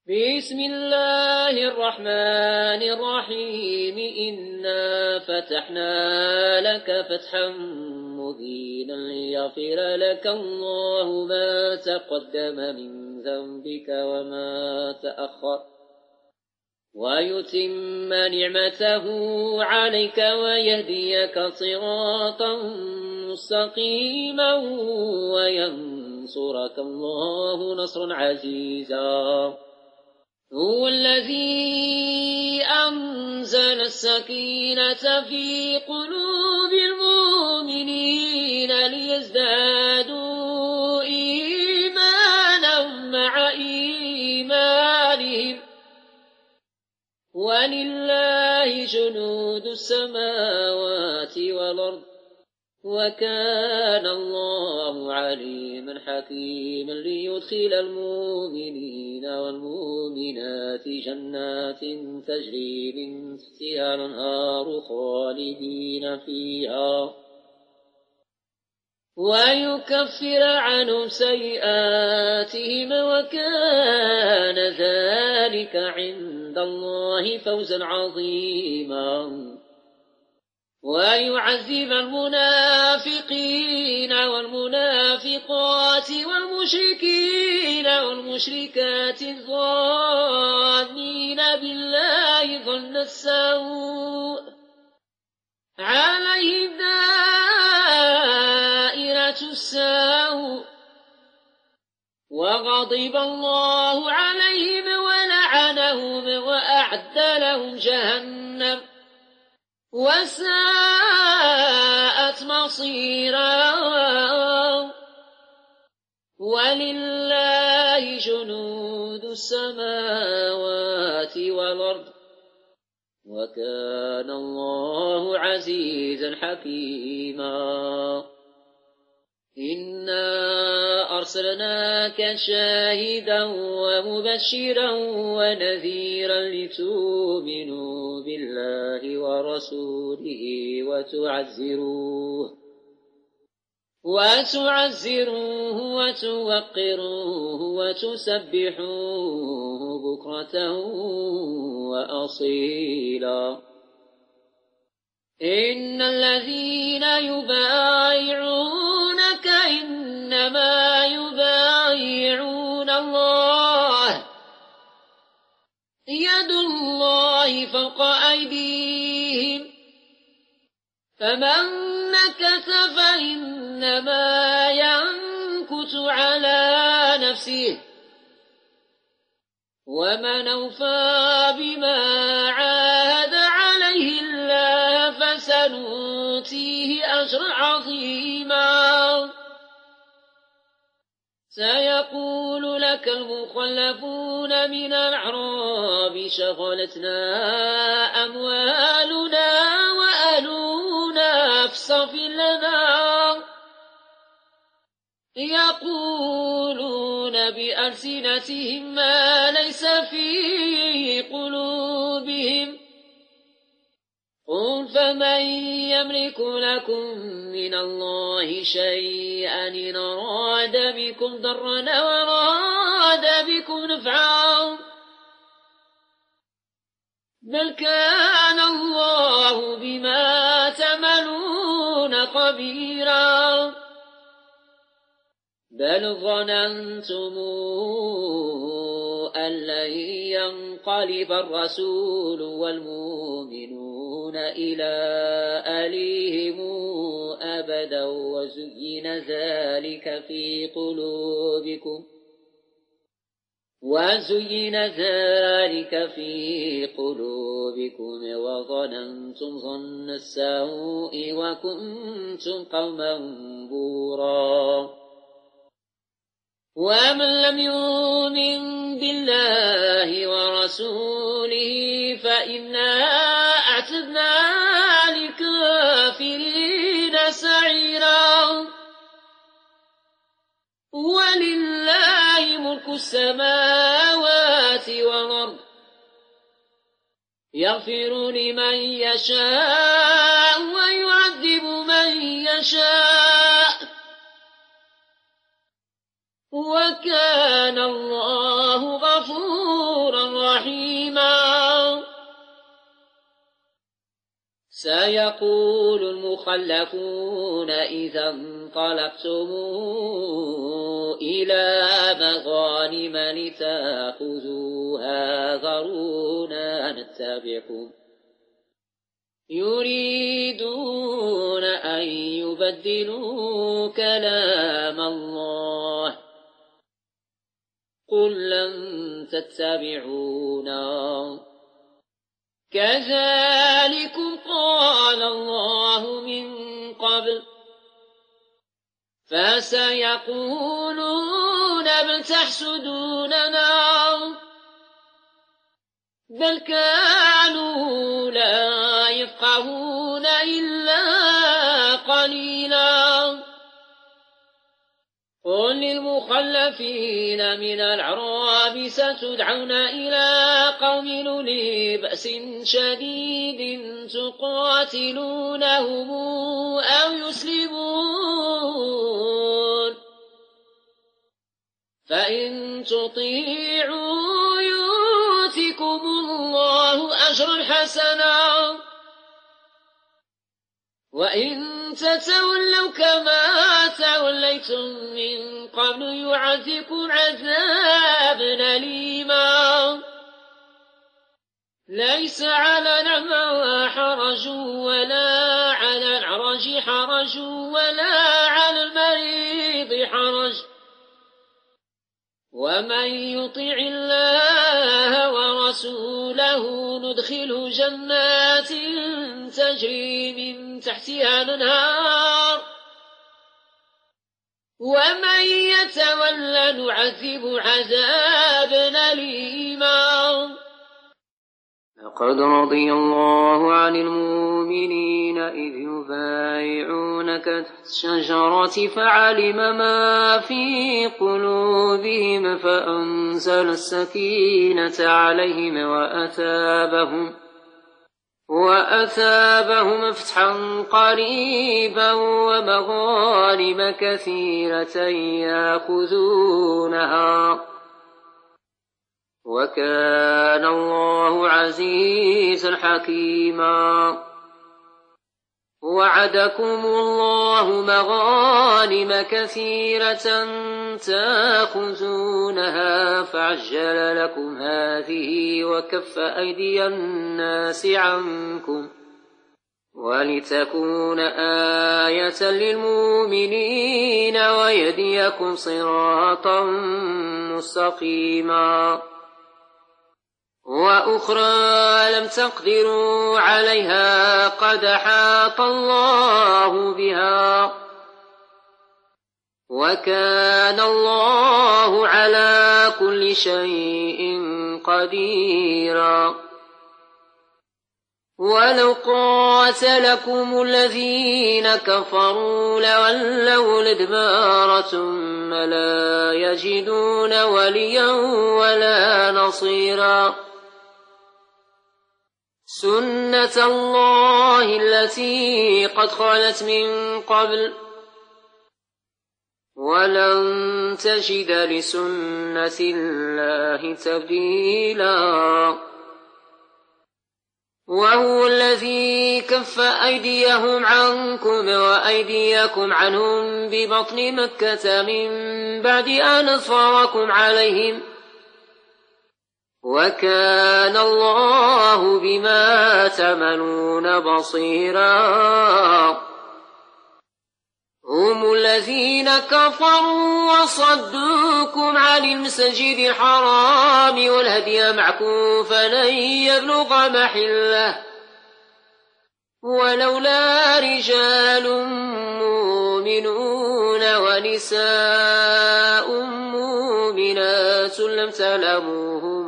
بسم الله الرحمن الرحيم إنا فتحنا لك فتحا مبينا ليغفر لك الله ما تقدم من ذنبك وما تأخر ويتم نعمته عليك ويهديك صراطا مستقيما وينصرك الله نصرا عزيزا. هو الذي أنزل السكينة في قلوب المؤمنين ليزدادوا إيمانا مع إيمانهم ولله جنود السماوات والأرض وكان الله عليما حكيما ليدخل المؤمنين والمؤمنات جنات تجري من تحتها الأنهار خالدين فيها ويكفر عنهم سيئاتهم وكان ذلك عند الله فوزا عظيما. ويعذب المنافقين والمنافقات والمشركين والمشركات الظانين بالله ظن السوء عليهم دائرة السوء وغضب الله عليهم ولعنهم وأعد لهم جهنم وساءت مصيرا. ولله جنود السماوات والأرض وكان الله عزيزا حكيما. إنا أرسلناك شاهدا ومبشرا ونذيرا لتؤمنوا بالله ورسوله وتعزروه وتوقروه وتسبحوه بكرة وأصيلا. إن الذين يبايعونك إنما يبايعون الله يد الله فوق أيديهم فمن نكث فإنما ينكث على نفسه ومن أوفى بما عاهد عليه الله فسنؤتيه أجرا عظيما. سيقول لك المخلفون من الأعراب شغلتنا أموالنا وأهلنا فاصطفر لنا يقولون بألسنتهم ما ليس في قلوبهم قل فمن يملك لكم من الله شيئا إن أراد بكم ضرا وأراد بكم نفعا بل كان الله بما تعملون خبيرا. بل ظننتم أن لن ينقلب الرسول والمؤمنون إلى أهليهم أبدا وزين ذلك في قلوبكم وظننتم ظن السوء وكنتم قوما بورا. ومن لم يؤمن بالله ورسوله فإنا أعتدنا للكافرين سعيرا. ولله ملك السماوات والأرض يغفر لمن يشاء ويعذب من يشاء وكان الله غفورا سيقول المخلفون إذا انطلقتم إلى مغانم لتأخذوها ذرونا نتبعكم يريدون أن يبدلوا كلام الله قل لن تتبعونا كذلكم قال الله من قبل فسيقولون بل تحسدوننا بل كانوا لا يفقهون إلا قليلا قل للمخلفين من الأعراب ستدعون إلى قوم أولي بأس شديد تقاتلونهم أو يسلمون فإن تطيعوا يؤتكم الله أجرا حسنا وإن تتولوا كما توليتم من قبل يعذبكم عذابا أليما ليس على الأعمى حرج ولا على الأعرج حرج ولا على المريض حرج ومن يطع الله ورسوله ندخله جنات تجري من تحتها الأنهار ومن يتولى نعذبه عذابا أليما لقد رضي الله عن المؤمنين إذ يبايعونك تحت الشجرة فعلم ما في قلوبهم فأنزل السكينة عليهم وأثابهم فتحا قريبا ومغانم كثيرة يأخذونها وكان الله عزيزا حكيما وعدكم الله مغانم كثيرة تأخذونها فعجل لكم هذه وكف أيدي الناس عنكم ولتكون آية للمؤمنين ويهديكم صراطا مستقيما وأخرى لم تقدروا عليها قد أحاط الله بها وكان الله على كل شيء قديرا ولو قاتلكم الذين كفروا لولوا الأدبار ثم لا يجدون وليا ولا نصيرا سنة الله التي قد خلت من قبل ولن تجد لسنة الله تبديلا وهو الذي كف أيديهم عنكم وأيديكم عنهم ببطن مكة من بعد أن أظفركم عليهم وكان الله بما تعملون بصيرا هم الذين كفروا وصدوكم عن المسجد الحرام والهدي معكوفا أن يبلغ محله ولولا رجال مؤمنون ونساء مؤمنات لم تعلموهم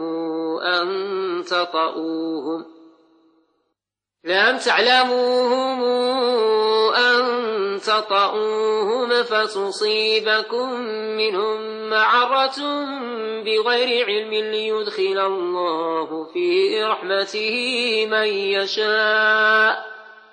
أن تطؤوهم فتصيبكم منهم معرة بغير علم ليدخل الله في رحمته من يشاء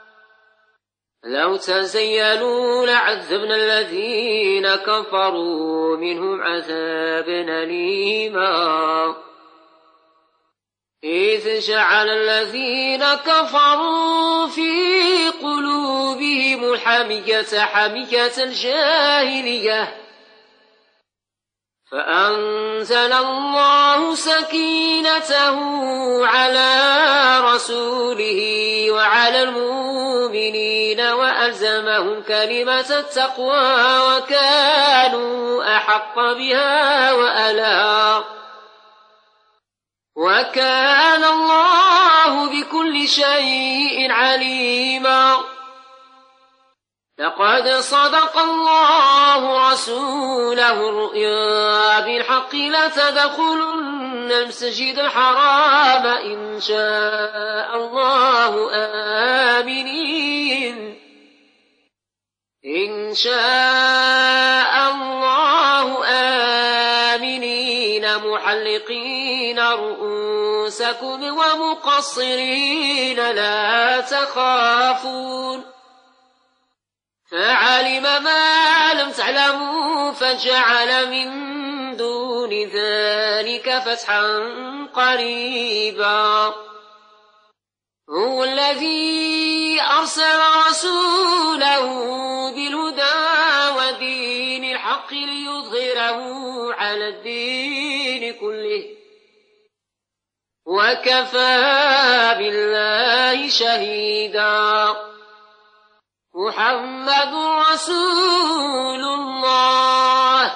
لو تزيلوا لعذبنا الذين كفروا منهم عذابا أليما إذ جعل الذين كفروا في قلوبهم الحمية حمية الجاهلية فأنزل الله سكينته على رسوله وعلى المؤمنين وألزمهم كلمة التقوى وكانوا أحق بها وأهلها وكان الله بكل شيء عليما. لقد صدق الله رسوله الرؤيا بالحق لتدخلن المسجد الحرام إن شاء الله آمنين محلقين رؤوسكم ومقصرين لا تخافون فعلم ما لم تعلموا فجعل من دون ذلك فتحا قريبا. هو الذي أرسل رسوله بالهدى ودين الحق ليظهره على الدين كله وكفى بالله شهيدا. محمد رسول الله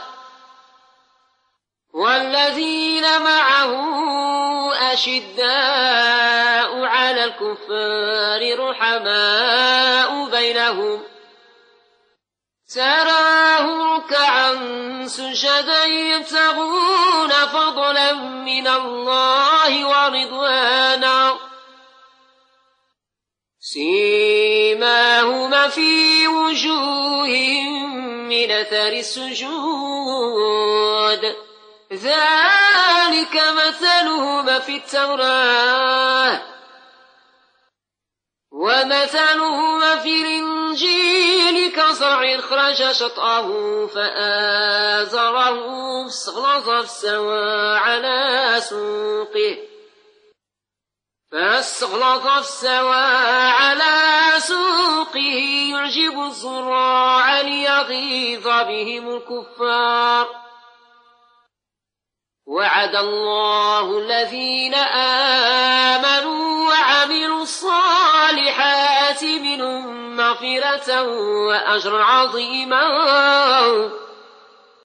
والذين معه أشداء على الكفار رحماء بينهم تراهم ركعا سجدا يبتغون فضلا من الله ورضوانا سيماهما في وجوههم من أثر السجود ذلك مثلهما في التوراة ومثلهما في الإنجيل كزرع أخرج شطأه فآزره فاستغلظ فاستوى على سوقه يعجب الزراع ليغيظ بهم الكفار. وعد الله الذين آمنوا وعملوا الصالحات منهم مغفرة وأجرا عظيما.